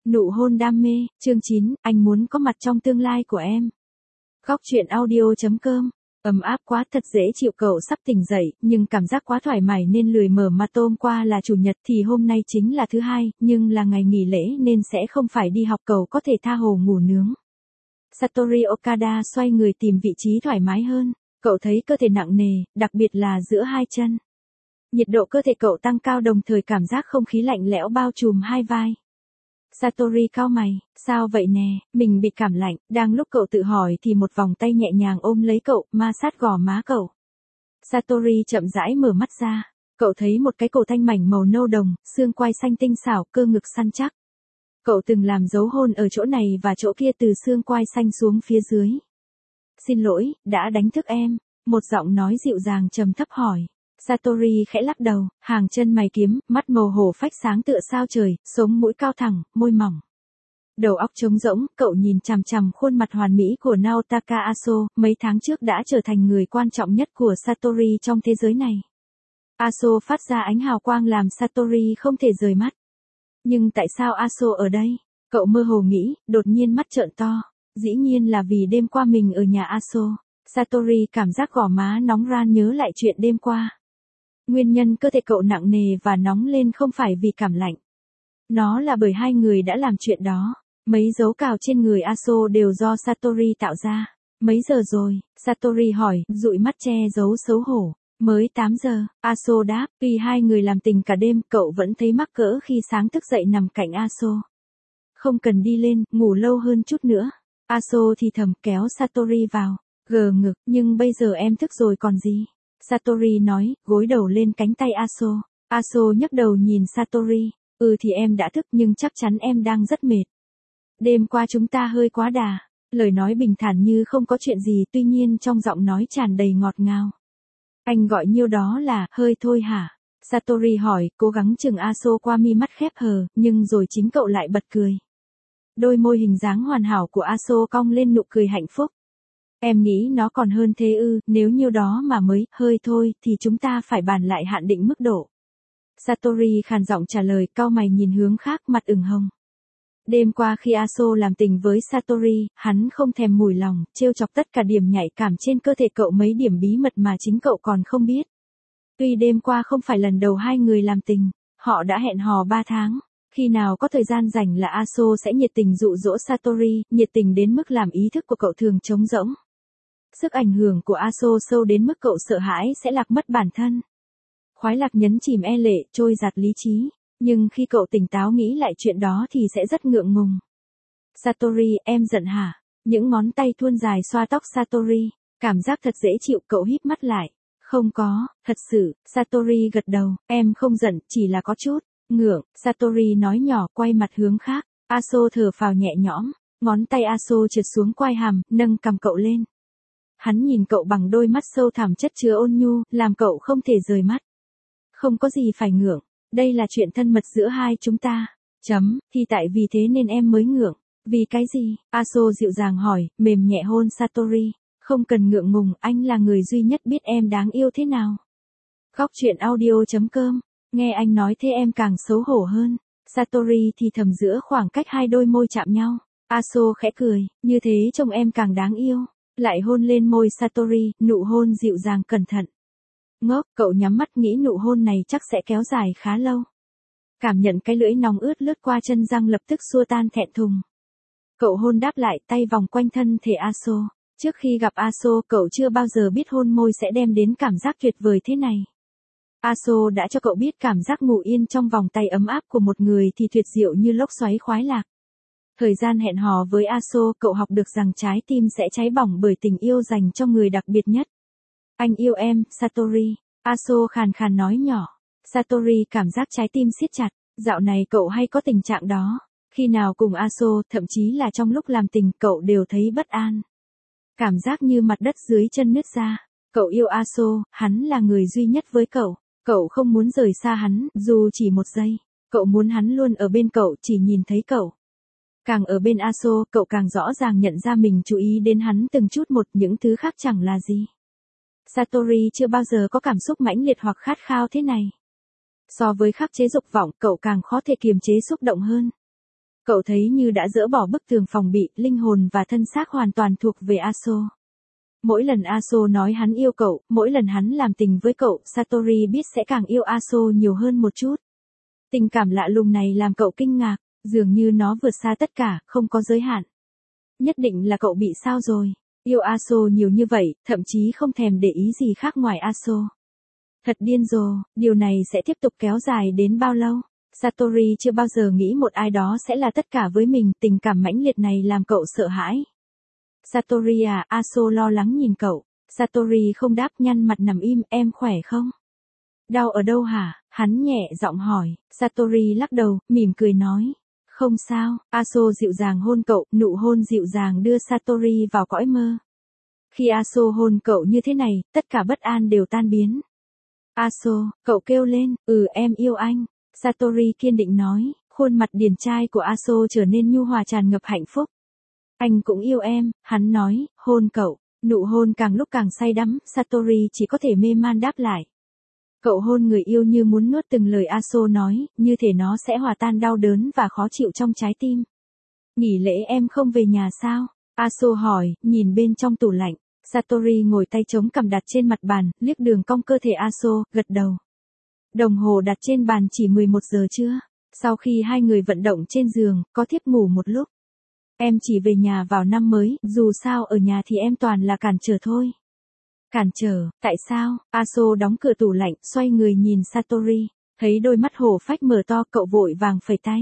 Nụ hôn đam mê, chương 9, anh muốn có mặt trong tương lai của em. Góc truyện audio.com. Ấm áp quá, thật dễ chịu. Cậu sắp tỉnh dậy, nhưng cảm giác quá thoải mái nên lười mở mắt. Hôm qua là chủ nhật thì hôm nay chính là thứ hai, nhưng là ngày nghỉ lễ nên sẽ không phải đi học. Cậu có thể tha hồ ngủ nướng. Satoru Okada xoay người tìm vị trí thoải mái hơn. Cậu thấy cơ thể nặng nề, đặc biệt là giữa hai chân. Nhiệt độ cơ thể cậu tăng cao, đồng thời cảm giác không khí lạnh lẽo bao trùm hai vai. Satori cau mày, sao vậy nè, mình bị cảm lạnh. Đang lúc cậu tự hỏi thì một vòng tay nhẹ nhàng ôm lấy cậu, ma sát gò má cậu. Satori chậm rãi mở mắt ra, cậu thấy một cái cổ thanh mảnh màu nâu đồng, xương quai xanh tinh xảo, cơ ngực săn chắc. Cậu từng làm dấu hôn ở chỗ này và chỗ kia, từ xương quai xanh xuống phía dưới. Xin lỗi, đã đánh thức em, một giọng nói dịu dàng trầm thấp hỏi. Satori khẽ lắc đầu, hàng chân mày kiếm, mắt màu hổ phách sáng tựa sao trời, sống mũi cao thẳng, môi mỏng. Đầu óc trống rỗng, cậu nhìn chằm chằm khuôn mặt hoàn mỹ của Naotaka Aso, mấy tháng trước đã trở thành người quan trọng nhất của Satori trong thế giới này. Aso phát ra ánh hào quang làm Satori không thể rời mắt. Nhưng tại sao Aso ở đây? Cậu mơ hồ nghĩ, đột nhiên mắt trợn to. Dĩ nhiên là vì đêm qua mình ở nhà Aso. Satori cảm giác gò má nóng ran, nhớ lại chuyện đêm qua. Nguyên nhân cơ thể cậu nặng nề và nóng lên không phải vì cảm lạnh. Nó là bởi hai người đã làm chuyện đó. Mấy dấu cào trên người Aso đều do Satori tạo ra. Mấy giờ rồi? Satori hỏi, dụi mắt che giấu xấu hổ. Mới 8 giờ, Aso đáp. Tuy hai người làm tình cả đêm, cậu vẫn thấy mắc cỡ khi sáng thức dậy nằm cạnh Aso. Không cần đi lên, ngủ lâu hơn chút nữa. Aso thì thầm kéo Satori vào. Gờ ngực, nhưng bây giờ em thức rồi còn gì? Satori nói, gối đầu lên cánh tay Aso. Aso nhấc đầu nhìn Satori. Thì em đã thức, nhưng chắc chắn em đang rất mệt. Đêm qua chúng ta hơi quá đà. Lời nói bình thản như không có chuyện gì, tuy nhiên trong giọng nói tràn đầy ngọt ngào. Anh gọi nhiêu đó là hơi thôi hả? Satori hỏi, cố gắng chừng Aso qua mi mắt khép hờ, nhưng rồi chính cậu lại bật cười. Đôi môi hình dáng hoàn hảo của Aso cong lên nụ cười hạnh phúc. Em nghĩ nó còn hơn thế ư? Nếu nhiêu đó mà mới hơi thôi thì chúng ta phải bàn lại hạn định mức độ. Satori khàn giọng trả lời, cau mày nhìn hướng khác, mặt ửng hồng. Đêm qua khi Aso làm tình với Satori, hắn không thèm mùi lòng, trêu chọc tất cả điểm nhạy cảm trên cơ thể cậu, mấy điểm bí mật mà chính cậu còn không biết. Tuy đêm qua không phải lần đầu hai người làm tình, họ đã hẹn hò 3 tháng. Khi nào có thời gian rảnh là Aso sẽ nhiệt tình dụ dỗ Satori, nhiệt tình đến mức làm ý thức của cậu thường trống rỗng. Sức ảnh hưởng của Aso sâu đến mức cậu sợ hãi sẽ lạc mất bản thân. Khoái lạc nhấn chìm e lệ, trôi giạt lý trí. Nhưng khi cậu tỉnh táo nghĩ lại chuyện đó thì sẽ rất ngượng ngùng. Satori, em giận hả? Những ngón tay thuôn dài xoa tóc Satori. Cảm giác thật dễ chịu, cậu híp mắt lại. Không có, thật sự. Satori gật đầu, em không giận, chỉ là có chút ngượng. Satori nói nhỏ, quay mặt hướng khác. Aso thở phào nhẹ nhõm. Ngón tay Aso trượt xuống quai hàm, nâng cằm cậu lên. Hắn nhìn cậu bằng đôi mắt sâu thẳm chất chứa ôn nhu, làm cậu không thể rời mắt. Không có gì phải ngượng, đây là chuyện thân mật giữa hai chúng ta. Thì tại vì thế nên em mới ngượng. Vì cái gì? Aso dịu dàng hỏi, mềm nhẹ hôn Satori. Không cần ngượng ngùng, anh là người duy nhất biết em đáng yêu thế nào. Góc truyện audio.com. Nghe anh nói thế em càng xấu hổ hơn. Satori thì thầm giữa khoảng cách hai đôi môi chạm nhau. Aso khẽ cười, như thế trông em càng đáng yêu. Lại hôn lên môi Satori, nụ hôn dịu dàng cẩn thận. Ngốc, cậu nhắm mắt nghĩ nụ hôn này chắc sẽ kéo dài khá lâu. Cảm nhận cái lưỡi nóng ướt lướt qua chân răng, lập tức xua tan thẹn thùng. Cậu hôn đáp lại, tay vòng quanh thân thể Aso. Trước khi gặp Aso, cậu chưa bao giờ biết hôn môi sẽ đem đến cảm giác tuyệt vời thế này. Aso đã cho cậu biết cảm giác ngủ yên trong vòng tay ấm áp của một người thì tuyệt diệu như lốc xoáy khoái lạc. Thời gian hẹn hò với Aso, cậu học được rằng trái tim sẽ cháy bỏng bởi tình yêu dành cho người đặc biệt nhất. Anh yêu em, Satori. Aso khàn khàn nói nhỏ. Satori cảm giác trái tim siết chặt. Dạo này cậu hay có tình trạng đó. Khi nào cùng Aso, thậm chí là trong lúc làm tình, cậu đều thấy bất an. Cảm giác như mặt đất dưới chân nứt ra. Cậu yêu Aso, hắn là người duy nhất với cậu. Cậu không muốn rời xa hắn, dù chỉ một giây. Cậu muốn hắn luôn ở bên cậu, chỉ nhìn thấy cậu. Càng ở bên Aso, cậu càng rõ ràng nhận ra mình chú ý đến hắn từng chút một, những thứ khác chẳng là gì. Satori chưa bao giờ có cảm xúc mãnh liệt hoặc khát khao thế này. So với khắc chế dục vọng, cậu càng khó thể kiềm chế xúc động hơn. Cậu thấy như đã dỡ bỏ bức tường phòng bị, linh hồn và thân xác hoàn toàn thuộc về Aso. Mỗi lần Aso nói hắn yêu cậu, mỗi lần hắn làm tình với cậu, Satori biết sẽ càng yêu Aso nhiều hơn một chút. Tình cảm lạ lùng này làm cậu kinh ngạc, dường như nó vượt xa tất cả, không có giới hạn. Nhất định là cậu bị sao rồi, yêu Aso nhiều như vậy, thậm chí không thèm để ý gì khác ngoài Aso. Thật điên rồ, điều này sẽ tiếp tục kéo dài đến bao lâu? Satori chưa bao giờ nghĩ một ai đó sẽ là tất cả với mình, tình cảm mãnh liệt này làm cậu sợ hãi. Satori à, Aso lo lắng nhìn cậu. Satori không đáp, nhăn mặt nằm im, em khỏe không? Đau ở đâu hả? Hắn nhẹ giọng hỏi. Satori lắc đầu, mỉm cười nói. Không sao. Aso dịu dàng hôn cậu, nụ hôn dịu dàng đưa Satori vào cõi mơ. Khi Aso hôn cậu như thế này, tất cả bất an đều tan biến. Aso, cậu kêu lên, em yêu anh. Satori kiên định nói, khuôn mặt điển trai của Aso trở nên nhu hòa tràn ngập hạnh phúc. Anh cũng yêu em, hắn nói, hôn cậu. Nụ hôn càng lúc càng say đắm, Satori chỉ có thể mê man đáp lại. Cậu hôn người yêu như muốn nuốt từng lời Aso nói, như thể nó sẽ hòa tan đau đớn và khó chịu trong trái tim. Nghỉ lễ em không về nhà sao? Aso hỏi, nhìn bên trong tủ lạnh. Satori ngồi tay chống cằm đặt trên mặt bàn, liếc đường cong cơ thể Aso, gật đầu. Đồng hồ đặt trên bàn chỉ 11 giờ trưa. Sau khi hai người vận động trên giường, có thiếp ngủ một lúc. Em chỉ về nhà vào năm mới, dù sao ở nhà thì em toàn là cản trở thôi. Cản trở, tại sao? Aso đóng cửa tủ lạnh, xoay người nhìn Satori. Thấy đôi mắt hổ phách mở to, cậu vội vàng phẩy tay.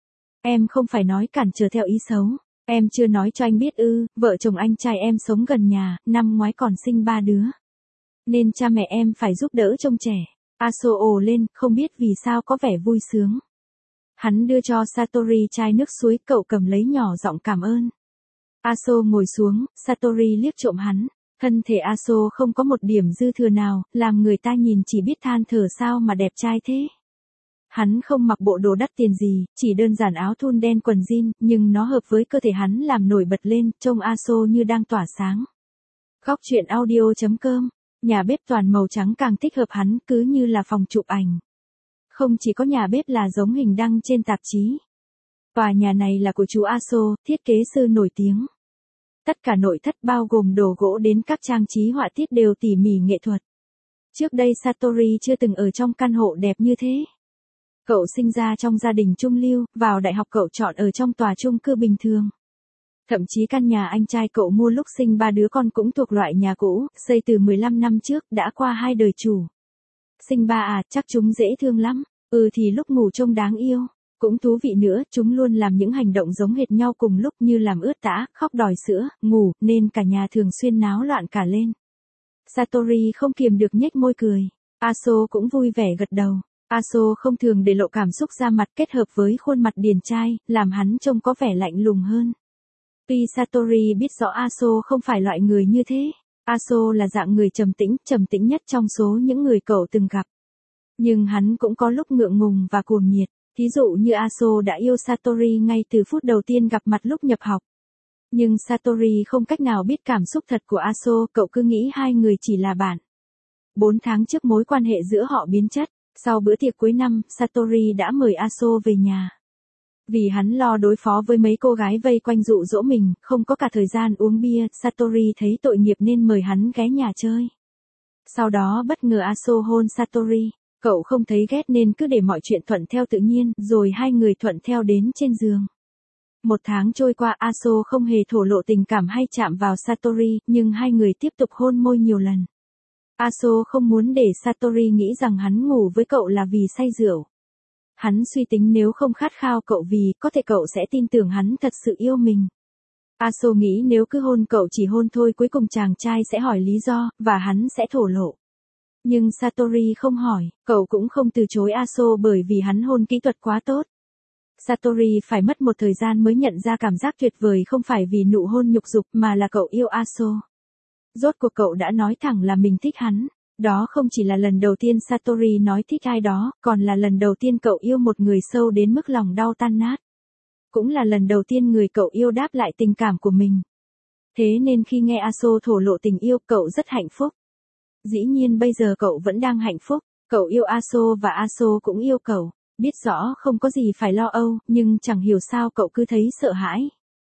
Em không phải nói cản trở theo ý xấu. Em chưa nói cho anh biết vợ chồng anh trai em sống gần nhà, năm ngoái còn sinh 3 đứa. Nên cha mẹ em phải giúp đỡ trông trẻ. Aso ồ lên, không biết vì sao có vẻ vui sướng. Hắn đưa cho Satori chai nước suối, cậu cầm lấy nhỏ giọng cảm ơn. Aso ngồi xuống, Satori liếc trộm hắn. Thân thể Aso không có một điểm dư thừa nào, làm người ta nhìn chỉ biết than thở sao mà đẹp trai thế. Hắn không mặc bộ đồ đắt tiền gì, chỉ đơn giản áo thun đen quần jean, nhưng nó hợp với cơ thể hắn làm nổi bật lên, trông Aso như đang tỏa sáng. Góc truyện audio.com, nhà bếp toàn màu trắng càng thích hợp hắn, cứ như là phòng chụp ảnh. Không chỉ có nhà bếp là giống hình đăng trên tạp chí. Tòa nhà này là của chú Aso, thiết kế sư nổi tiếng. Tất cả nội thất bao gồm đồ gỗ đến các trang trí họa tiết đều tỉ mỉ nghệ thuật. Trước đây Satori chưa từng ở trong căn hộ đẹp như thế. Cậu sinh ra trong gia đình trung lưu, vào đại học cậu chọn ở trong tòa chung cư bình thường. Thậm chí căn nhà anh trai cậu mua lúc sinh 3 đứa con cũng thuộc loại nhà cũ, xây từ 15 năm trước, đã qua 2 đời chủ. Sinh 3 à, chắc chúng dễ thương lắm. Thì lúc ngủ trông đáng yêu. Cũng thú vị nữa, chúng luôn làm những hành động giống hệt nhau cùng lúc như làm ướt tã, khóc đòi sữa, ngủ, nên cả nhà thường xuyên náo loạn cả lên. Satori không kiềm được nhếch môi cười. Aso cũng vui vẻ gật đầu. Aso không thường để lộ cảm xúc ra mặt, kết hợp với khuôn mặt điển trai, làm hắn trông có vẻ lạnh lùng hơn. Tuy Satori biết rõ Aso không phải loại người như thế. Aso là dạng người trầm tĩnh nhất trong số những người cậu từng gặp. Nhưng hắn cũng có lúc ngượng ngùng và cuồng nhiệt. Thí dụ như Aso đã yêu Satori ngay từ phút đầu tiên gặp mặt lúc nhập học. Nhưng Satori không cách nào biết cảm xúc thật của Aso, cậu cứ nghĩ hai người chỉ là bạn. 4 tháng trước mối quan hệ giữa họ biến chất, sau bữa tiệc cuối năm, Satori đã mời Aso về nhà. Vì hắn lo đối phó với mấy cô gái vây quanh dụ dỗ mình, không có cả thời gian uống bia, Satori thấy tội nghiệp nên mời hắn ghé nhà chơi. Sau đó bất ngờ Aso hôn Satori. Cậu không thấy ghét nên cứ để mọi chuyện thuận theo tự nhiên, rồi hai người thuận theo đến trên giường. 1 tháng trôi qua, Aso không hề thổ lộ tình cảm hay chạm vào Satori, nhưng hai người tiếp tục hôn môi nhiều lần. Aso không muốn để Satori nghĩ rằng hắn ngủ với cậu là vì say rượu. Hắn suy tính nếu không khát khao cậu vì, có thể cậu sẽ tin tưởng hắn thật sự yêu mình. Aso nghĩ nếu cứ hôn cậu chỉ hôn thôi cuối cùng chàng trai sẽ hỏi lý do, và hắn sẽ thổ lộ. Nhưng Satori không hỏi, cậu cũng không từ chối Aso bởi vì hắn hôn kỹ thuật quá tốt. Satori phải mất một thời gian mới nhận ra cảm giác tuyệt vời không phải vì nụ hôn nhục dục mà là cậu yêu Aso. Rốt cuộc cậu đã nói thẳng là mình thích hắn. Đó không chỉ là lần đầu tiên Satori nói thích ai đó, còn là lần đầu tiên cậu yêu một người sâu đến mức lòng đau tan nát. Cũng là lần đầu tiên người cậu yêu đáp lại tình cảm của mình. Thế nên khi nghe Aso thổ lộ tình yêu, cậu rất hạnh phúc. Dĩ nhiên bây giờ cậu vẫn đang hạnh phúc, cậu yêu Aso và Aso cũng yêu cậu. Biết rõ không có gì phải lo âu, nhưng chẳng hiểu sao cậu cứ thấy sợ hãi.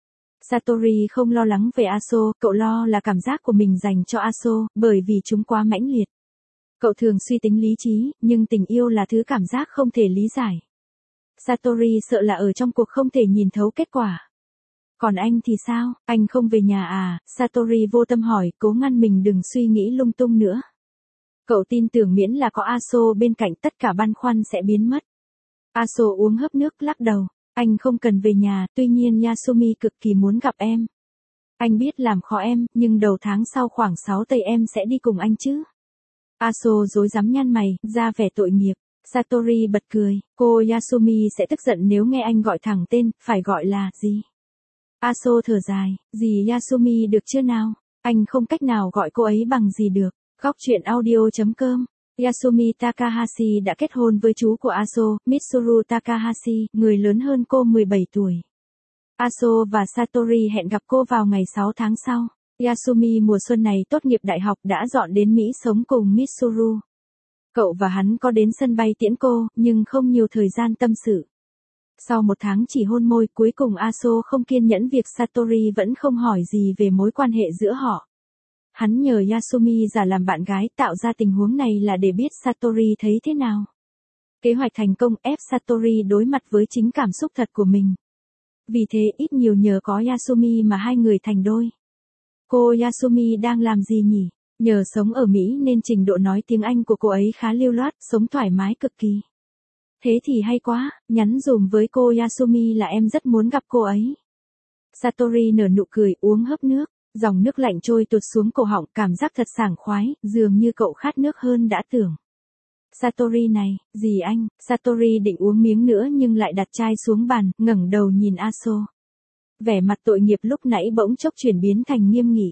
Satori không lo lắng về Aso, cậu lo là cảm giác của mình dành cho Aso, bởi vì chúng quá mãnh liệt. Cậu thường suy tính lý trí, nhưng tình yêu là thứ cảm giác không thể lý giải. Satori sợ là ở trong cuộc không thể nhìn thấu kết quả. Còn anh thì sao, anh không về nhà à? Satori vô tâm hỏi, cố ngăn mình đừng suy nghĩ lung tung nữa. Cậu tin tưởng miễn là có Aso bên cạnh tất cả băn khoăn sẽ biến mất. Aso uống hớp nước lắc đầu. Anh không cần về nhà, tuy nhiên Yasumi cực kỳ muốn gặp em. Anh biết làm khó em, nhưng đầu tháng sau khoảng 6 tây em sẽ đi cùng anh chứ. Aso rối rắm nhăn mày, ra vẻ tội nghiệp. Satori bật cười, cô Yasumi sẽ tức giận nếu nghe anh gọi thẳng tên, phải gọi là gì? Aso thở dài, gì Yasumi được chưa nào? Anh không cách nào gọi cô ấy bằng gì được. Góc truyện audio.com. Yasumi Takahashi đã kết hôn với chú của Aso, Mitsuru Takahashi, người lớn hơn cô 17 tuổi. Aso và Satori hẹn gặp cô vào ngày 6 tháng sau. Yasumi mùa xuân này tốt nghiệp đại học đã dọn đến Mỹ sống cùng Mitsuru. Cậu và hắn có đến sân bay tiễn cô, nhưng không nhiều thời gian tâm sự. Sau 1 tháng chỉ hôn môi, cuối cùng Aso không kiên nhẫn việc Satori vẫn không hỏi gì về mối quan hệ giữa họ. Hắn nhờ Yasumi giả làm bạn gái, tạo ra tình huống này là để biết Satori thấy thế nào. Kế hoạch thành công ép Satori đối mặt với chính cảm xúc thật của mình. Vì thế ít nhiều nhờ có Yasumi mà hai người thành đôi. Cô Yasumi đang làm gì nhỉ? Nhờ sống ở Mỹ nên trình độ nói tiếng Anh của cô ấy khá lưu loát, sống thoải mái cực kỳ. Thế thì hay quá, nhắn dùm với cô Yasumi là em rất muốn gặp cô ấy. Satori nở nụ cười, uống hớp nước. Dòng nước lạnh trôi tuột xuống cổ họng, cảm giác thật sảng khoái, dường như cậu khát nước hơn đã tưởng. Satori này, gì anh? Satori định uống miếng nữa nhưng lại đặt chai xuống bàn, ngẩng đầu nhìn Aso. Vẻ mặt tội nghiệp lúc nãy bỗng chốc chuyển biến thành nghiêm nghị.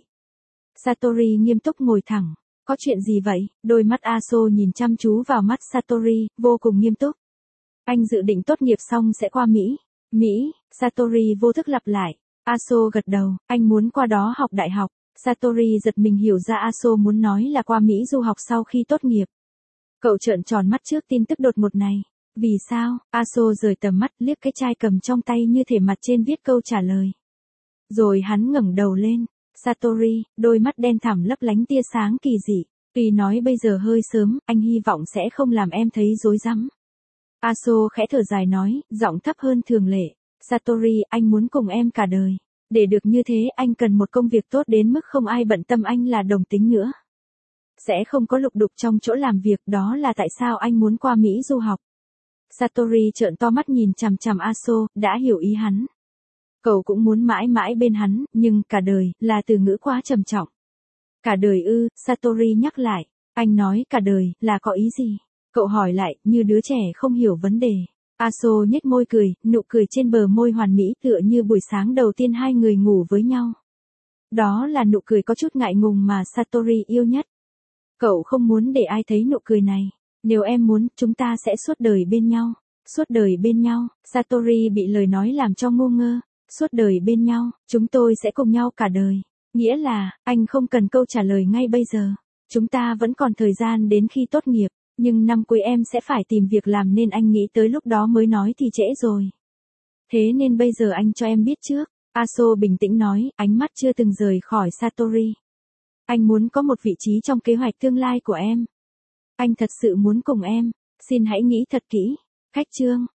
Satori nghiêm túc ngồi thẳng. Có chuyện gì vậy? Đôi mắt Aso nhìn chăm chú vào mắt Satori, vô cùng nghiêm túc. Anh dự định tốt nghiệp xong sẽ qua Mỹ. Mỹ, Satori vô thức lặp lại. Aso gật đầu, anh muốn qua đó học đại học. Satori giật mình hiểu ra Aso muốn nói là qua Mỹ du học sau khi tốt nghiệp. Cậu trợn tròn mắt trước tin tức đột ngột này. Vì sao? Aso rời tầm mắt, liếc cái chai cầm trong tay như thể mặt trên viết câu trả lời. Rồi hắn ngẩng đầu lên. Satori, đôi mắt đen thẳm lấp lánh tia sáng kỳ dị. Tuy nói bây giờ hơi sớm, anh hy vọng sẽ không làm em thấy rối rắm. Aso khẽ thở dài nói, giọng thấp hơn thường lệ. Satori, anh muốn cùng em cả đời. Để được như thế anh cần một công việc tốt đến mức không ai bận tâm anh là đồng tính nữa. Sẽ không có lục đục trong chỗ làm việc, đó là tại sao anh muốn qua Mỹ du học. Satori trợn to mắt nhìn chằm chằm Aso, đã hiểu ý hắn. Cậu cũng muốn mãi mãi bên hắn, nhưng cả đời, là từ ngữ quá trầm trọng. Cả đời ư? Satori nhắc lại. Anh nói cả đời, là có ý gì? Cậu hỏi lại, như đứa trẻ không hiểu vấn đề. Aso nhếch môi cười, nụ cười trên bờ môi hoàn mỹ tựa như buổi sáng đầu tiên hai người ngủ với nhau. Đó là nụ cười có chút ngại ngùng mà Satori yêu nhất. Cậu không muốn để ai thấy nụ cười này. Nếu em muốn, chúng ta sẽ suốt đời bên nhau. Suốt đời bên nhau, Satori bị lời nói làm cho ngu ngơ. Suốt đời bên nhau, chúng tôi sẽ cùng nhau cả đời. Nghĩa là, anh không cần câu trả lời ngay bây giờ. Chúng ta vẫn còn thời gian đến khi tốt nghiệp. Nhưng năm cuối em sẽ phải tìm việc làm nên anh nghĩ tới lúc đó mới nói thì trễ rồi. Thế nên bây giờ anh cho em biết trước. Aso bình tĩnh nói, ánh mắt chưa từng rời khỏi Satori. Anh muốn có một vị trí trong kế hoạch tương lai của em. Anh thật sự muốn cùng em. Xin hãy nghĩ thật kỹ. Khách chương.